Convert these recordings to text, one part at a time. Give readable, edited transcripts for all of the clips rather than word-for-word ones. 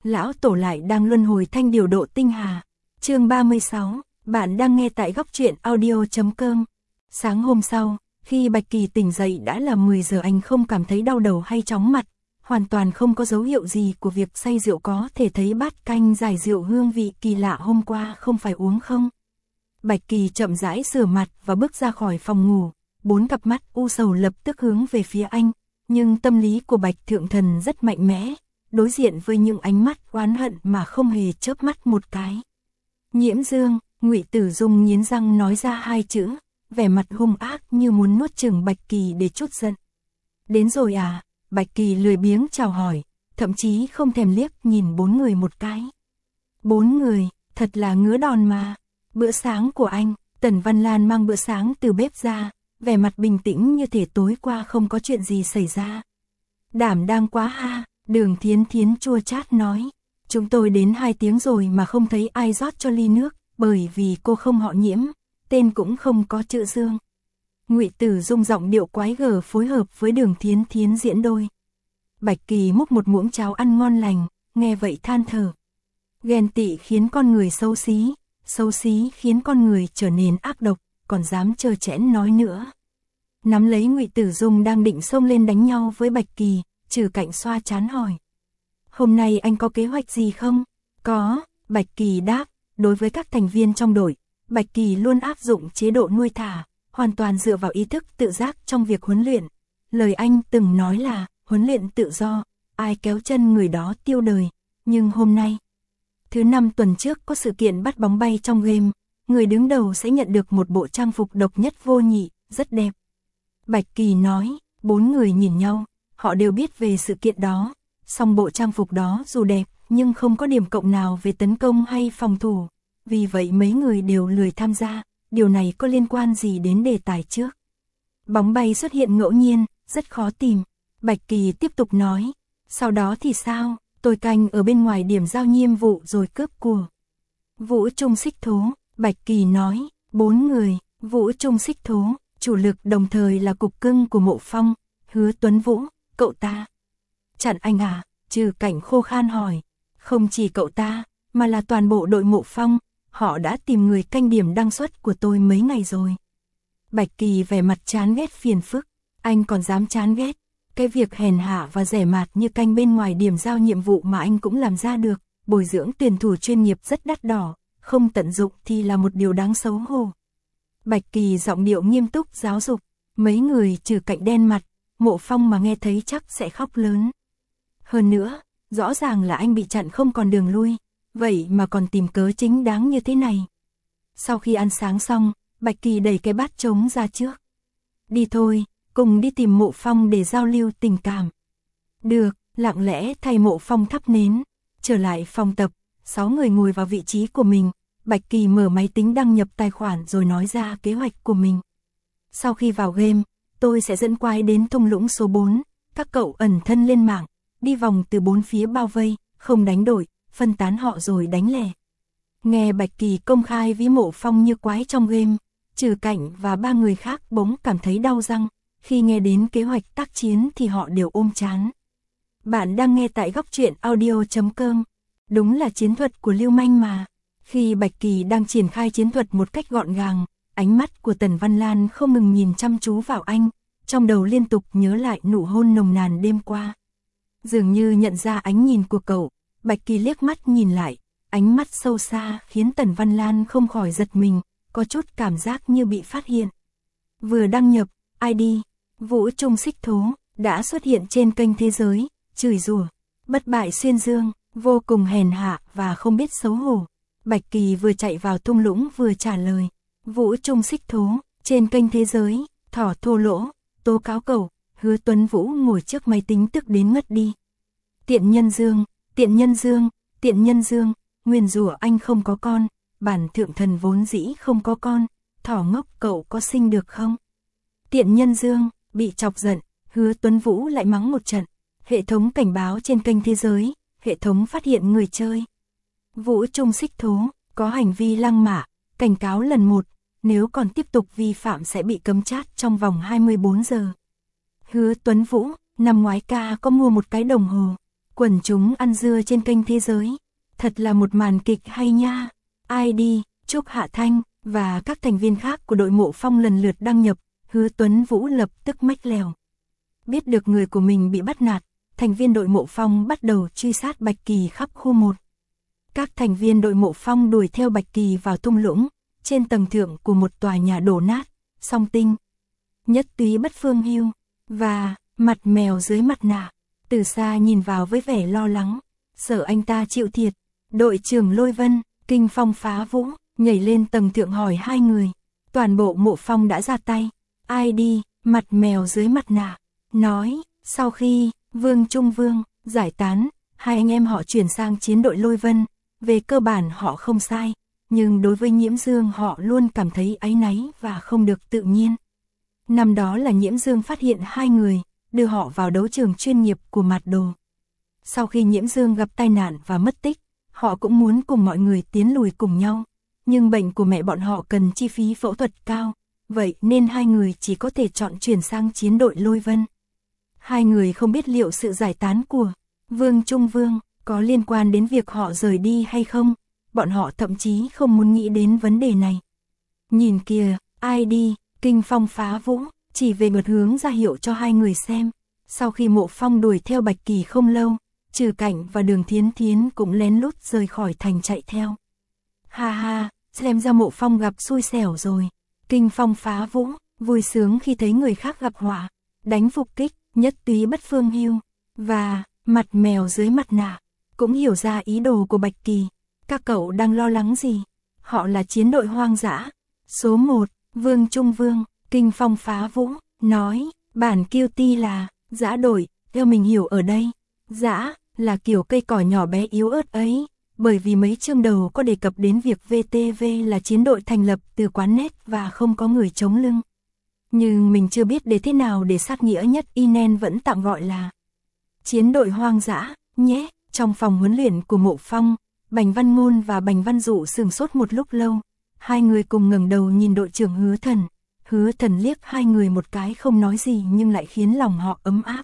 lão tổ lại đang luân hồi thanh điều độ tinh hà. Chương 36, bạn đang nghe tại góc truyện audio.com. Sáng hôm sau, khi Bạch Kỳ tỉnh dậy đã là 10 giờ, anh không cảm thấy đau đầu hay chóng mặt, hoàn toàn không có dấu hiệu gì của việc say rượu, có thể thấy bát canh giải rượu hương vị kỳ lạ hôm qua không phải uống không. Bạch Kỳ chậm rãi rửa mặt và bước ra khỏi phòng ngủ, 4 cặp mắt u sầu lập tức hướng về phía anh, nhưng tâm lý của Bạch Thượng Thần rất mạnh mẽ, đối diện với những ánh mắt oán hận mà không hề chớp mắt một cái. Nhiễm Dương, Ngụy Tử Dung nghiến răng nói ra 2 chữ, vẻ mặt hung ác như muốn nuốt chửng Bạch Kỳ để trút giận. Đến rồi à? Bạch Kỳ lười biếng chào hỏi, thậm chí không thèm liếc nhìn 4 người một cái. 4 người, thật là ngứa đòn mà. Bữa sáng của anh, Tần Văn Lan mang bữa sáng từ bếp ra, vẻ mặt bình tĩnh như thể tối qua không có chuyện gì xảy ra. Đảm đang quá ha, Đường Thiến Thiến chua chát nói. Chúng tôi đến 2 tiếng rồi mà không thấy ai rót cho ly nước, bởi vì cô không họ Nhiễm, tên cũng không có chữ Dương. Ngụy Tử Dung giọng điệu quái gở phối hợp với Đường Thiến Thiến diễn đôi. Bạch Kỳ múc một muỗng cháo ăn ngon lành, nghe vậy than thở. Ghen tị khiến con người xấu xí khiến con người trở nên ác độc, còn dám trơ trẽn nói nữa. Nắm lấy Ngụy Tử Dung đang định xông lên đánh nhau với Bạch Kỳ, Trừ Cạnh xoa trán hỏi. Hôm nay anh có kế hoạch gì không? Có, Bạch Kỳ đáp, đối với các thành viên trong đội, Bạch Kỳ luôn áp dụng chế độ nuôi thả, hoàn toàn dựa vào ý thức tự giác trong việc huấn luyện. Lời anh từng nói là, huấn luyện tự do, ai kéo chân người đó tiêu đời. Nhưng hôm nay, thứ 5 tuần trước có sự kiện bắt bóng bay trong game, người đứng đầu sẽ nhận được một bộ trang phục độc nhất vô nhị, rất đẹp. Bạch Kỳ nói, 4 người nhìn nhau, họ đều biết về sự kiện đó, song bộ trang phục đó dù đẹp, nhưng không có điểm cộng nào về tấn công hay phòng thủ, vì vậy mấy người đều lười tham gia, điều này có liên quan gì đến đề tài trước. Bóng bay xuất hiện ngẫu nhiên, rất khó tìm, Bạch Kỳ tiếp tục nói, sau đó thì sao, tôi canh ở bên ngoài điểm giao nhiệm vụ rồi cướp của. Vũ Trung Xích Thố, Bạch Kỳ nói, 4 người, Vũ Trung Xích Thố, chủ lực đồng thời là cục cưng của Mộ Phong, Hứa Tuấn Vũ, cậu ta. Chặn anh à? Trừ Cảnh khô khan hỏi. Không chỉ cậu ta, mà là toàn bộ đội Mộ Phong, họ đã tìm người canh điểm đăng xuất của tôi mấy ngày rồi. Bạch Kỳ vẻ mặt chán ghét phiền phức, anh còn dám chán ghét. Cái việc hèn hạ và rẻ mạt như canh bên ngoài điểm giao nhiệm vụ mà anh cũng làm ra được, bồi dưỡng tuyển thủ chuyên nghiệp rất đắt đỏ, không tận dụng thì là một điều đáng xấu hổ. Bạch Kỳ giọng điệu nghiêm túc giáo dục, mấy người Trừ Cạnh đen mặt, Mộ Phong mà nghe thấy chắc sẽ khóc lớn. Hơn nữa, rõ ràng là anh bị chặn không còn đường lui, vậy mà còn tìm cớ chính đáng như thế này. Sau khi ăn sáng xong, Bạch Kỳ đẩy cái bát trống ra trước. Đi thôi, cùng đi tìm Mộ Phong để giao lưu tình cảm. Được, lặng lẽ thay Mộ Phong thắp nến. Trở lại phòng tập, 6 người ngồi vào vị trí của mình. Bạch Kỳ mở máy tính đăng nhập tài khoản rồi nói ra kế hoạch của mình. Sau khi vào game, tôi sẽ dẫn quái đến thung lũng số 4, các cậu ẩn thân lên mạng, đi vòng từ 4 phía bao vây, không đánh đổi, phân tán họ rồi đánh lẻ. Nghe Bạch Kỳ công khai ví Mộ Phong như quái trong game, Trừ Cảnh và 3 người khác bỗng cảm thấy đau răng, khi nghe đến kế hoạch tác chiến thì họ đều ôm chán. Bạn đang nghe tại góc truyện audio.com, đúng là chiến thuật của lưu manh mà. Khi Bạch Kỳ đang triển khai chiến thuật một cách gọn gàng, ánh mắt của Tần Văn Lan không ngừng nhìn chăm chú vào anh, trong đầu liên tục nhớ lại nụ hôn nồng nàn đêm qua. Dường như nhận ra ánh nhìn của cậu, Bạch Kỳ liếc mắt nhìn lại, ánh mắt sâu xa khiến Tần Văn Lan không khỏi giật mình, có chút cảm giác như bị phát hiện. Vừa đăng nhập, ID, Vũ Trung Xích Thố, đã xuất hiện trên kênh thế giới, chửi rủa, bất bại xuyên dương, vô cùng hèn hạ và không biết xấu hổ. Bạch Kỳ vừa chạy vào thung lũng vừa trả lời, Vũ Trung Xích Thố, trên kênh thế giới, thỏ thô lỗ, tố cáo cậu. Hứa Tuấn Vũ ngồi trước máy tính tức đến ngất đi. Tiện nhân Dương, tiện nhân Dương, tiện nhân Dương, nguyền rủa anh không có con, bản thượng thần vốn dĩ không có con, thỏ ngốc cậu có sinh được không? Tiện nhân Dương, bị chọc giận, Hứa Tuấn Vũ lại mắng một trận. Hệ thống cảnh báo trên kênh thế giới, hệ thống phát hiện người chơi. Vũ Trung Xích Thố, có hành vi lăng mạ, cảnh cáo lần 1, nếu còn tiếp tục vi phạm sẽ bị cấm chat trong vòng 24 giờ. Hứa Tuấn Vũ, năm ngoái ca có mua một cái đồng hồ, Quần chúng ăn dưa trên kênh Thế Giới. Thật là một màn kịch hay nha. ID, Trúc Hạ Thanh và các thành viên khác của đội Mộ Phong lần lượt đăng nhập, Hứa Tuấn Vũ lập tức mách lèo. Biết được người của mình bị bắt nạt, thành viên đội Mộ Phong bắt đầu truy sát Bạch Kỳ khắp khu 1. Các thành viên đội Mộ Phong đuổi theo Bạch Kỳ vào thung lũng, trên tầng thượng của một tòa nhà đổ nát, Song Tinh, Nhất Túy Bất Phương Hưu và Mặt Mèo dưới mặt nạ, từ xa nhìn vào với vẻ lo lắng, sợ anh ta chịu thiệt. Đội trưởng Lôi Vân, kinh phong phá vũ, nhảy lên tầng thượng hỏi hai người. Toàn bộ Mộ Phong đã ra tay. ID, Mặt Mèo dưới mặt nạ, nói, sau khi Vương Trung Vương giải tán, hai anh em họ chuyển sang chiến đội Lôi Vân. Về cơ bản họ không sai, nhưng đối với Nhiễm Dương họ luôn cảm thấy áy náy và không được tự nhiên. Năm đó là Nhiễm Dương phát hiện hai người, đưa họ vào đấu trường chuyên nghiệp của Mạt Đồ. Sau khi Nhiễm Dương gặp tai nạn và mất tích, họ cũng muốn cùng mọi người tiến lùi cùng nhau. Nhưng bệnh của mẹ bọn họ cần chi phí phẫu thuật cao, vậy nên hai người chỉ có thể chọn chuyển sang chiến đội Lôi Vân. Hai người không biết liệu sự giải tán của Vương Trung Vương có liên quan đến việc họ rời đi hay không, bọn họ thậm chí không muốn nghĩ đến vấn đề này. Nhìn kìa, ID, kinh phong phá vũ, chỉ về một hướng ra hiệu cho hai người xem. Sau khi Mộ Phong đuổi theo Bạch Kỳ không lâu, Trừ Cảnh và Đường Thiến Thiến cũng lén lút rời khỏi thành chạy theo. Ha ha, xem ra Mộ Phong gặp xui xẻo rồi. Kinh phong phá vũ, vui sướng khi thấy người khác gặp họa, đánh phục kích, Nhất Túy Bất Phương Hưu và Mặt Mèo dưới mặt nạ, cũng hiểu ra ý đồ của Bạch Kỳ. Các cậu đang lo lắng gì? Họ là chiến đội hoang dã. Số 1, Vương Trung Vương, kinh phong phá vũ, nói, bản Cutie là dã đội, theo mình hiểu ở đây. Dã là kiểu cây cỏ nhỏ bé yếu ớt ấy, bởi vì mấy chương đầu có đề cập đến việc VTV là chiến đội thành lập từ quán net và không có người chống lưng. Nhưng mình chưa biết để thế nào để sát nghĩa nhất, nên vẫn tạm gọi là chiến đội hoang dã nhé. Trong phòng huấn luyện của Mộ Phong, Bành Văn Ngôn và Bành Văn Dụ sửng sốt một lúc lâu. Hai người cùng ngẩng đầu nhìn đội trưởng Hứa Thần. Hứa Thần liếc hai người một cái không nói gì nhưng lại khiến lòng họ ấm áp.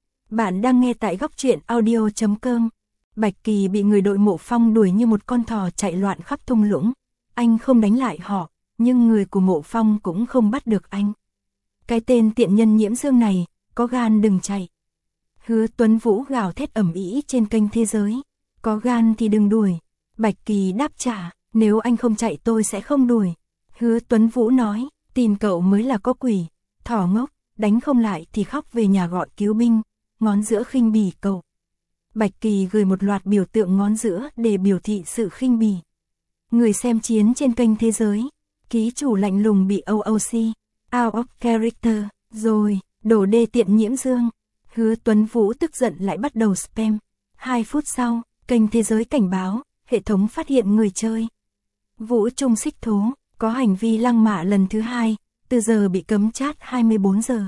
Bạn đang nghe tại góc truyện audio.com. Bạch Kỳ bị người đội Mộ Phong đuổi như một con thỏ chạy loạn khắp thung lũng. Anh không đánh lại họ, nhưng người của Mộ Phong cũng không bắt được anh. Cái tên tiện nhân Nhiễm Dương này, có gan đừng chạy. Hứa Tuấn Vũ gào thét ầm ĩ trên kênh Thế Giới. Có gan thì đừng đuổi. Bạch Kỳ đáp trả, nếu anh không chạy tôi sẽ không đuổi. Hứa Tuấn Vũ nói, tìm cậu mới là có quỷ. Thỏ ngốc, đánh không lại thì khóc về nhà gọi cứu binh. Ngón giữa khinh bỉ cậu. Bạch Kỳ gửi một loạt biểu tượng ngón giữa để biểu thị sự khinh bỉ. Người xem chiến trên kênh Thế Giới. Ký chủ lạnh lùng bị OOC, out of character, rồi, đổ đê tiện Nhiễm Dương. Hứa Tuấn Vũ tức giận lại bắt đầu spam. 2 phút sau, kênh Thế Giới cảnh báo, hệ thống phát hiện người chơi Vũ Trung Xích Thố, có hành vi lăng mạ lần thứ 2, từ giờ bị cấm chat 24 giờ.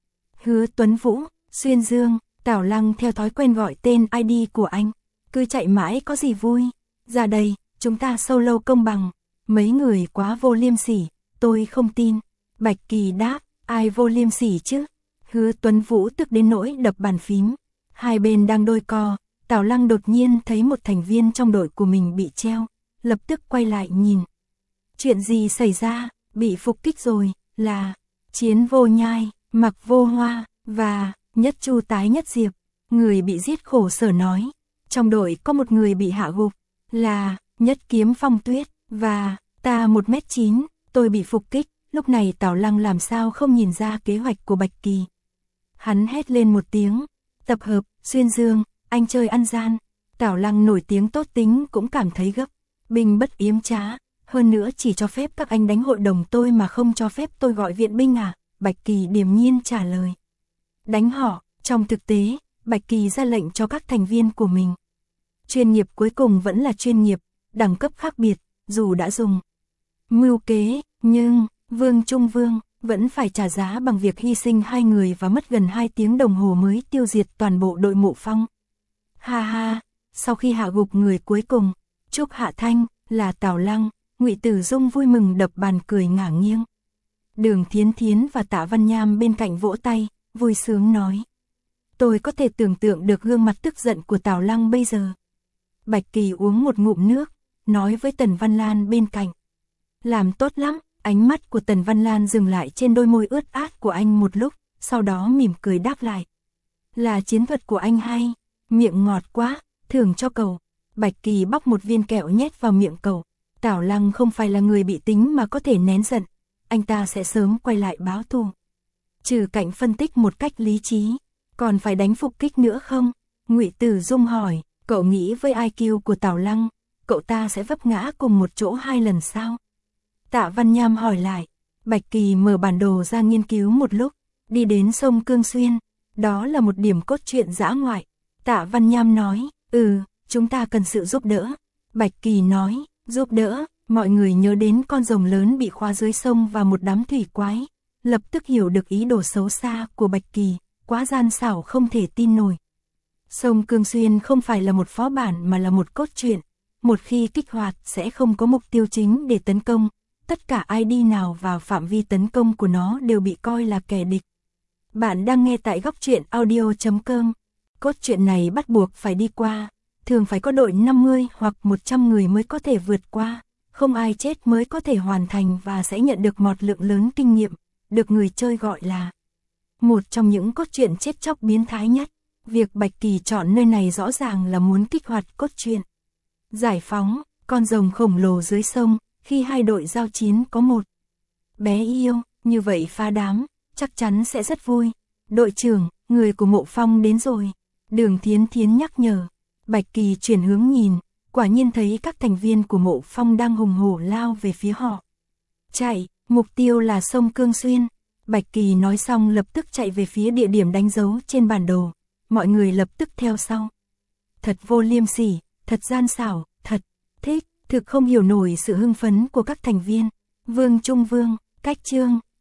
Hứa Tuấn Vũ, Xuyên Dương, Tảo Lăng theo thói quen gọi tên ID của anh. Cứ chạy mãi có gì vui. Ra đây, chúng ta solo công bằng. Mấy người quá vô liêm sỉ, tôi không tin. Bạch Kỳ đáp, ai vô liêm sỉ chứ? Hứa Tuấn Vũ tức đến nỗi đập bàn phím. Hai bên đang đôi co, Tảo Lăng đột nhiên thấy một thành viên trong đội của mình bị treo, lập tức quay lại nhìn. Chuyện gì xảy ra? Bị phục kích rồi, là Chiến Vô Nhai, Mặc Vô Hoa và Nhất Chu Tái Nhất Diệp. Người bị giết khổ sở nói, trong đội có một người bị hạ gục, là Nhất Kiếm Phong Tuyết và ta 1m9, tôi bị phục kích. Lúc này Tảo Lăng làm sao không nhìn ra kế hoạch của Bạch Kỳ. Hắn hét lên một tiếng, tập hợp, Xuyên Dương, anh chơi ăn gian. Tảo Lăng nổi tiếng tốt tính cũng cảm thấy gấp, binh bất yếm trá, hơn nữa chỉ cho phép các anh đánh hội đồng tôi mà không cho phép tôi gọi viện binh à? Bạch Kỳ điềm nhiên trả lời. Đánh họ, trong thực tế, Bạch Kỳ ra lệnh cho các thành viên của mình. Chuyên nghiệp cuối cùng vẫn là chuyên nghiệp, đẳng cấp khác biệt, dù đã dùng mưu kế, nhưng Vương Trung Vương vẫn phải trả giá bằng việc hy sinh hai người và mất gần 2 tiếng đồng hồ mới tiêu diệt toàn bộ đội Mộ Phong. Ha ha, sau khi hạ gục người cuối cùng, Trúc Hạ Thanh, là Tảo Lăng, Ngụy Tử Dung vui mừng đập bàn cười ngả nghiêng. Đường Thiến Thiến và Tạ Văn Nham bên cạnh vỗ tay, vui sướng nói. Tôi có thể tưởng tượng được gương mặt tức giận của Tào Lăng bây giờ. Bạch Kỳ uống một ngụm nước, nói với Tần Văn Lan bên cạnh. Làm tốt lắm, ánh mắt của Tần Văn Lan dừng lại trên đôi môi ướt át của anh một lúc, sau đó mỉm cười đáp lại. Là chiến thuật của anh hay, miệng ngọt quá, thưởng cho cậu. Bạch Kỳ bóc một viên kẹo nhét vào miệng cậu. Tào Lăng không phải là người bị tính mà có thể nén giận, anh ta sẽ sớm quay lại báo thù. Trừ Cảnh phân tích một cách lý trí, còn phải đánh phục kích nữa không? Ngụy Tử Dung hỏi, cậu nghĩ với IQ của Tào Lăng, cậu ta sẽ vấp ngã cùng một chỗ 2 lần sao? Tạ Văn Nham hỏi lại. Bạch Kỳ mở bản đồ ra nghiên cứu một lúc, đi đến sông Cương Xuyên, đó là một điểm cốt truyện dã ngoại. Tạ Văn Nham nói, chúng ta cần sự giúp đỡ. Bạch Kỳ nói, giúp đỡ, mọi người nhớ đến con rồng lớn bị khóa dưới sông và một đám thủy quái, lập tức hiểu được ý đồ xấu xa của Bạch Kỳ, quá gian xảo không thể tin nổi. Sông Cương Xuyên không phải là một phó bản mà là một cốt truyện, một khi kích hoạt sẽ không có mục tiêu chính để tấn công, tất cả ID nào vào phạm vi tấn công của nó đều bị coi là kẻ địch. Bạn đang nghe tại góc truyện audio.com. Cốt truyện này bắt buộc phải đi qua, thường phải có đội 50 hoặc 100 người mới có thể vượt qua, không ai chết mới có thể hoàn thành và sẽ nhận được một lượng lớn kinh nghiệm, được người chơi gọi là một trong những cốt truyện chết chóc biến thái nhất. Việc Bạch Kỳ chọn nơi này rõ ràng là muốn kích hoạt cốt truyện. Giải phóng, con rồng khổng lồ dưới sông, khi hai đội giao chiến có một bé yêu, như vậy phá đám, chắc chắn sẽ rất vui. Đội trưởng, người của Mộ Phong đến rồi. Đường Thiến Thiến nhắc nhở. Bạch Kỳ chuyển hướng nhìn, quả nhiên thấy các thành viên của Mộ Phong đang hùng hổ lao về phía họ. Chạy, mục tiêu là sông Cương Xuyên. Bạch Kỳ nói xong lập tức chạy về phía địa điểm đánh dấu trên bản đồ. Mọi người lập tức theo sau. Thật vô liêm sỉ, thật gian xảo, thật thích, thực không hiểu nổi sự hưng phấn của các thành viên. Vương Trung Vương, Cách Trương,